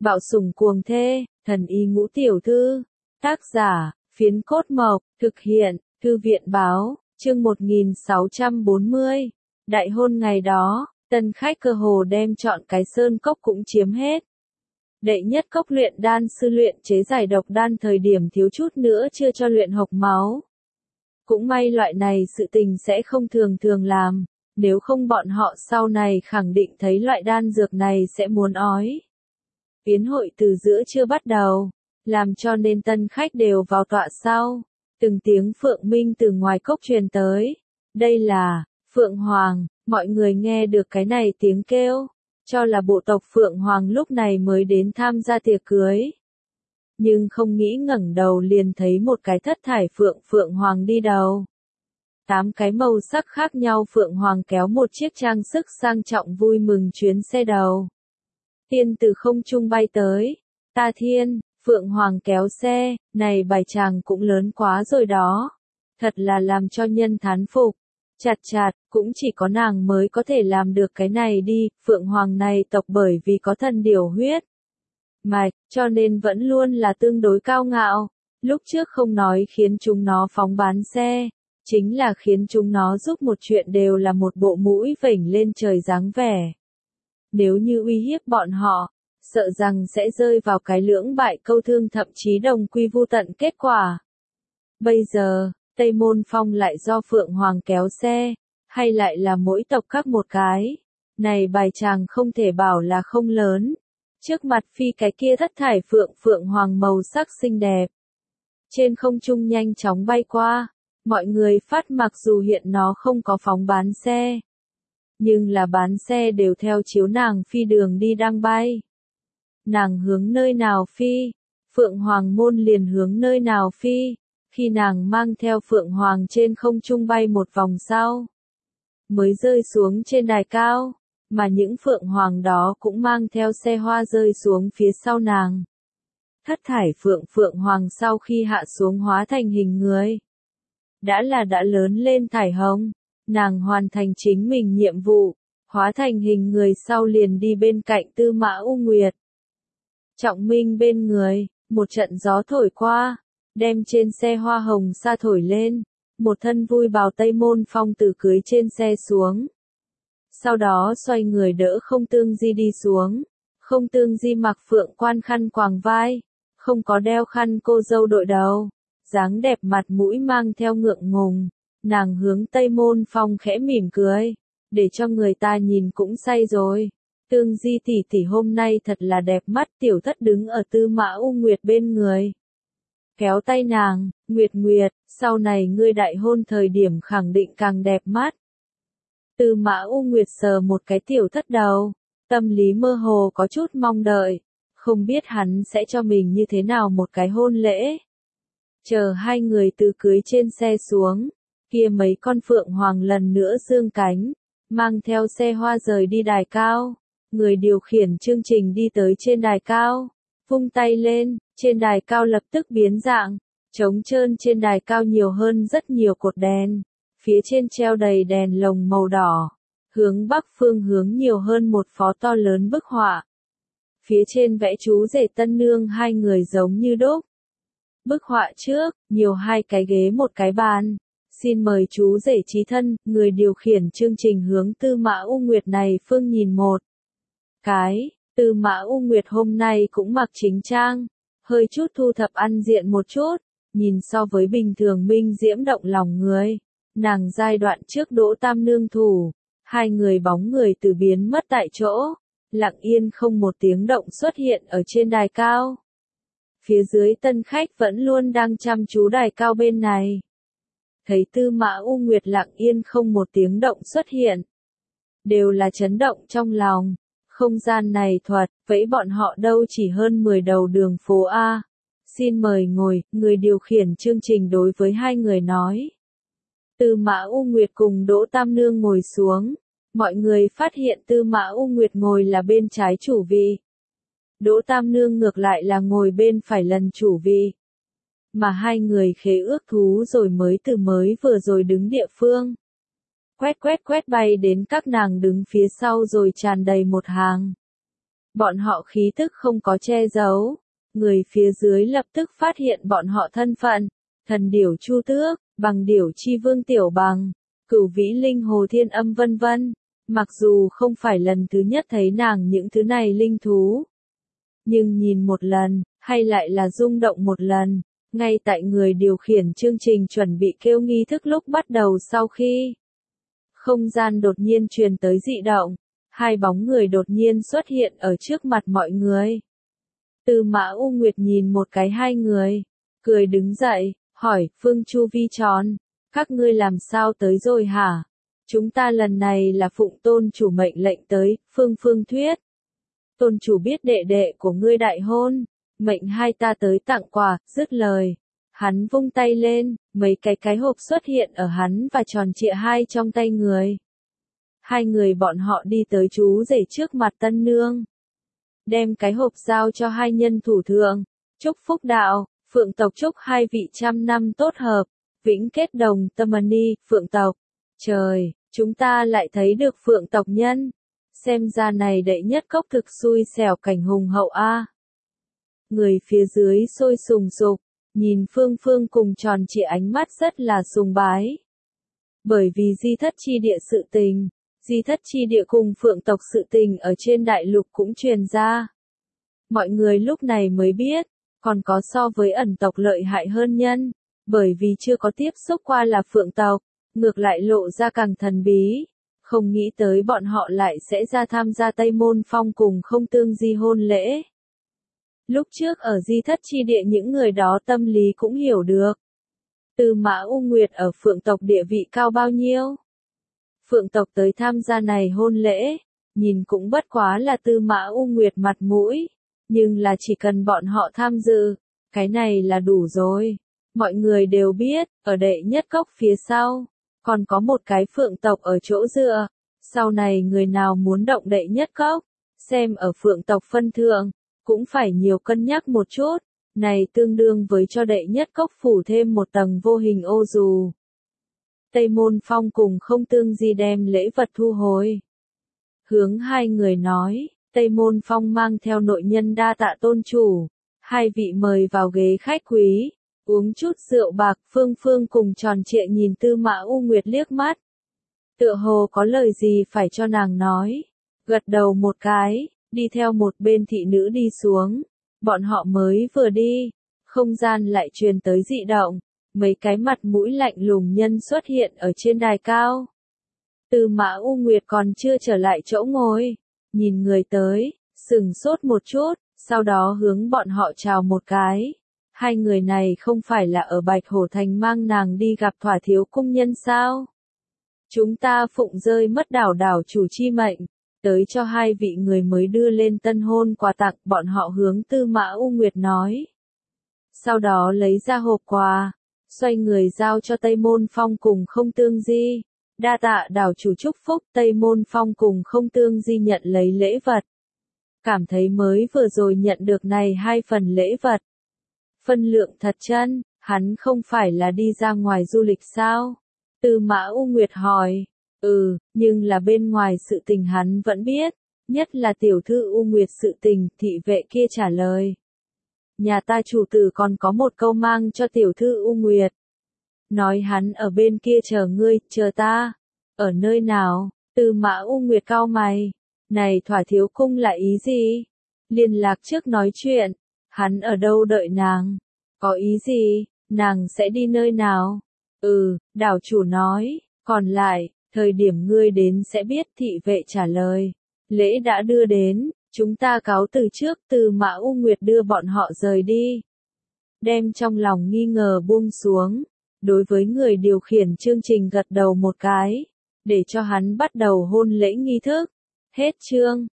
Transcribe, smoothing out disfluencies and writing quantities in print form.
Bạo sủng cuồng thê, thần y ngũ tiểu thư. Tác giả, Phiến Cốt Mộc, thực hiện, Thư viện báo, chương 1640. Đại hôn ngày đó, tân khách cơ hồ đem chọn cái sơn cốc cũng chiếm hết. Đệ nhất cốc luyện đan sư luyện chế giải độc đan thời điểm thiếu chút nữa chưa cho luyện hộc máu. Cũng may loại này sự tình sẽ không thường thường làm, nếu không bọn họ sau này khẳng định thấy loại đan dược này sẽ muốn ói. Yến hội từ giữa trưa bắt đầu, làm cho nên tân khách đều vào tọa sau. Từng tiếng Phượng Minh từ ngoài cốc truyền tới. Đây là Phượng Hoàng, mọi người nghe được cái này tiếng kêu, cho là bộ tộc Phượng Hoàng lúc này mới đến tham gia tiệc cưới. Nhưng không nghĩ ngẩng đầu liền thấy một cái thất thải Phượng Hoàng đi đầu. 8 cái màu sắc khác nhau Phượng Hoàng kéo một chiếc trang sức sang trọng vui mừng chuyến xe đầu. Tiên từ không trung bay tới. Ta thiên, Phượng Hoàng kéo xe, này bài tràng cũng lớn quá rồi đó. Thật là làm cho nhân thán phục. Chặt, cũng chỉ có nàng mới có thể làm được cái này đi, Phượng Hoàng này tộc bởi vì có thần điểu huyết mạch, cho nên vẫn luôn là tương đối cao ngạo. Lúc trước không nói khiến chúng nó phóng bán xe, chính là khiến chúng nó giúp một chuyện đều là một bộ mũi vểnh lên trời dáng vẻ. Nếu như uy hiếp bọn họ, sợ rằng sẽ rơi vào cái lưỡng bại câu thương thậm chí đồng quy vu tận kết quả. Bây giờ, Tây Môn Phong lại do Phượng Hoàng kéo xe, hay lại là mỗi tộc các một cái. Này bài chàng không thể bảo là không lớn. Trước mặt phi cái kia thất thải Phượng Hoàng màu sắc xinh đẹp. Trên không trung nhanh chóng bay qua, mọi người phát mặc dù hiện nó không có phóng bán xe. Nhưng là bán xe đều theo chiếu nàng phi đường đi đang bay. Nàng hướng nơi nào phi, Phượng Hoàng môn liền hướng nơi nào phi. Khi nàng mang theo Phượng Hoàng trên không trung bay một vòng sau, mới rơi xuống trên đài cao, mà những Phượng Hoàng đó cũng mang theo xe hoa rơi xuống phía sau nàng. Thất thải Phượng Hoàng sau khi hạ xuống hóa thành hình người. Đã lớn lên thải hồng, nàng hoàn thành chính mình nhiệm vụ, hóa thành hình người sau liền đi bên cạnh Tư Mã U Nguyệt. Trọng Minh bên người, một trận gió thổi qua, đem trên xe hoa hồng sa thổi lên, một thân vui bào Tây Môn Phong từ cưới trên xe xuống. Sau đó xoay người đỡ Không Tương Di đi xuống. Không Tương Di mặc phượng quan khăn quàng vai, không có đeo khăn cô dâu đội đầu, dáng đẹp mặt mũi mang theo ngượng ngùng, nàng hướng Tây Môn Phong khẽ mỉm cười, để cho người ta nhìn cũng say rồi. Tương Di tỷ tỷ hôm nay thật là đẹp mắt. Tiểu thất đứng ở Tư Mã U Nguyệt bên người, kéo tay nàng, Nguyệt, sau này ngươi đại hôn thời điểm khẳng định càng đẹp mắt. Tư Mã U Nguyệt sờ một cái tiểu thất đầu, tâm lý mơ hồ có chút mong đợi, không biết hắn sẽ cho mình như thế nào một cái hôn lễ. Chờ hai người từ cưới trên xe xuống, kia mấy con Phượng Hoàng lần nữa dương cánh, mang theo xe hoa rời đi đài cao. Người điều khiển chương trình đi tới trên đài cao, vung tay lên, trên đài cao lập tức biến dạng, trống trơn trên đài cao nhiều hơn rất nhiều cột đèn, phía trên treo đầy đèn lồng màu đỏ, hướng bắc phương hướng nhiều hơn một phó to lớn bức họa. Phía trên vẽ chú rể tân nương hai người giống như đúc. Bức họa trước, nhiều hai cái ghế một cái bàn. Xin mời chú rể chí thân, người điều khiển chương trình hướng Tư Mã U Nguyệt này phương nhìn một cái. Tư Mã U Nguyệt hôm nay cũng mặc chính trang, hơi chút thu thập ăn diện một chút, nhìn so với bình thường minh diễm động lòng người. Nàng giai đoạn trước Đỗ Tam Nương thủ, hai người bóng người từ biến mất tại chỗ, lặng yên không một tiếng động xuất hiện ở trên đài cao. Phía dưới tân khách vẫn luôn đang chăm chú đài cao bên này. Thấy Tư Mã U Nguyệt lặng yên không một tiếng động xuất hiện, đều là chấn động trong lòng. Không gian này thuật, vậy bọn họ đâu chỉ hơn 10 đầu đường phố A. Xin mời ngồi, người điều khiển chương trình đối với hai người nói. Tư Mã U Nguyệt cùng Đỗ Tam Nương ngồi xuống. Mọi người phát hiện Tư Mã U Nguyệt ngồi là bên trái chủ vị. Đỗ Tam Nương ngược lại là ngồi bên phải lần chủ vị. Mà hai người khế ước thú rồi mới vừa rồi đứng địa phương. Quét bay đến các nàng đứng phía sau rồi tràn đầy một hàng. Bọn họ khí tức không có che giấu. Người phía dưới lập tức phát hiện bọn họ thân phận. Thần điểu Chu Tước, bằng điểu chi vương Tiểu Bằng, Cửu Vĩ Linh Hồ Thiên Âm vân vân. Mặc dù không phải lần thứ nhất thấy nàng những thứ này linh thú, nhưng nhìn một lần, hay lại là rung động một lần, ngay tại người điều khiển chương trình chuẩn bị kêu nghi thức lúc bắt đầu sau khi không gian đột nhiên truyền tới dị động, hai bóng người đột nhiên xuất hiện ở trước mặt mọi người. Tư Mã U Nguyệt nhìn một cái hai người, cười đứng dậy, hỏi, Phương Chu Vi Tròn, các ngươi làm sao tới rồi hả? Chúng ta lần này là phụng tôn chủ mệnh lệnh tới, Phương thuyết. Tôn chủ biết đệ đệ của ngươi đại hôn, mệnh hai ta tới tặng quà, dứt lời. Hắn vung tay lên, mấy cái hộp xuất hiện ở hắn và tròn trịa hai trong tay người. Hai người bọn họ đi tới chú rể trước mặt tân nương. Đem cái hộp giao cho hai nhân thủ thượng. Chúc phúc đạo, Phượng tộc chúc hai vị trăm năm tốt hợp, vĩnh kết đồng tâm ni, Phượng tộc. Trời, chúng ta lại thấy được Phượng tộc nhân. Xem ra này đệ nhất cốc thực xui xẻo cảnh hùng hậu a. Người phía dưới sôi sùng sục, nhìn Phương cùng tròn trịa ánh mắt rất là sùng bái. Bởi vì di thất chi địa sự tình, di thất chi địa cùng Phượng tộc sự tình ở trên đại lục cũng truyền ra. Mọi người lúc này mới biết, còn có so với ẩn tộc lợi hại hơn nhân, bởi vì chưa có tiếp xúc qua là Phượng tộc, ngược lại lộ ra càng thần bí. Không nghĩ tới bọn họ lại sẽ ra tham gia Tây Môn Phong cùng không tương di hôn lễ. Lúc trước ở di thất chi địa những người đó tâm lý cũng hiểu được. Tư Mã U Nguyệt ở Phượng tộc địa vị cao bao nhiêu? Phượng tộc tới tham gia này hôn lễ, nhìn cũng bất quá là Tư Mã U Nguyệt mặt mũi, nhưng là chỉ cần bọn họ tham dự, cái này là đủ rồi. Mọi người đều biết, ở đệ nhất cốc phía sau, còn có một cái Phượng tộc ở chỗ dựa. Sau này người nào muốn động đệ nhất cốc, xem ở Phượng tộc phân thượng, cũng phải nhiều cân nhắc một chút. Này tương đương với cho đệ nhất cốc phủ thêm một tầng vô hình ô dù. Tây Môn Phong cùng không tương di đem lễ vật thu hồi. Hướng hai người nói, Tây Môn Phong mang theo nội nhân đa tạ tôn chủ. Hai vị mời vào ghế khách quý, uống chút rượu bạc. Phương cùng tròn trịa nhìn Tư Mã U Nguyệt liếc mắt. Tựa hồ có lời gì phải cho nàng nói. Gật đầu một cái, đi theo một bên thị nữ đi xuống. Bọn họ mới vừa đi, không gian lại truyền tới dị động. Mấy cái mặt mũi lạnh lùng nhân xuất hiện ở trên đài cao. Tư Mã U Nguyệt còn chưa trở lại chỗ ngồi. Nhìn người tới, sừng sốt một chút, sau đó hướng bọn họ chào một cái. Hai người này không phải là ở Bạch Hổ Thành mang nàng đi gặp Thỏa Thiếu cung nhân sao? Chúng ta phụng rơi mất đảo chủ chi mệnh, tới cho hai vị người mới đưa lên tân hôn quà tặng. Bọn họ hướng Tư Mã U Nguyệt nói. Sau đó lấy ra hộp quà, xoay người giao cho Tây Môn Phong cùng không tương di. Đa tạ đảo chủ chúc phúc. Tây Môn Phong cùng không tương di nhận lấy lễ vật. Cảm thấy mới vừa rồi nhận được này hai phần lễ vật. Phân lượng thật chân, hắn không phải là đi ra ngoài du lịch sao? Tư Mã U Nguyệt hỏi. Nhưng là bên ngoài sự tình hắn vẫn biết, nhất là tiểu thư U Nguyệt sự tình. Thị vệ kia trả lời. Nhà ta chủ tử còn có một câu mang cho tiểu thư U Nguyệt. Nói hắn ở bên kia chờ ngươi, chờ ta. Ở nơi nào? Tư Mã U Nguyệt cau mày. Này Thỏa Thiếu cung là ý gì? Liên lạc trước nói chuyện. Hắn ở đâu đợi nàng? Có ý gì? Nàng sẽ đi nơi nào? Đảo chủ nói. Còn lại, thời điểm ngươi đến sẽ biết. Thị vệ trả lời. Lễ đã đưa đến, chúng ta cáo từ trước. Tư Mã U Nguyệt đưa bọn họ rời đi. Đem trong lòng nghi ngờ buông xuống. Đối với người điều khiển chương trình gật đầu một cái, để cho hắn bắt đầu hôn lễ nghi thức. Hết chương.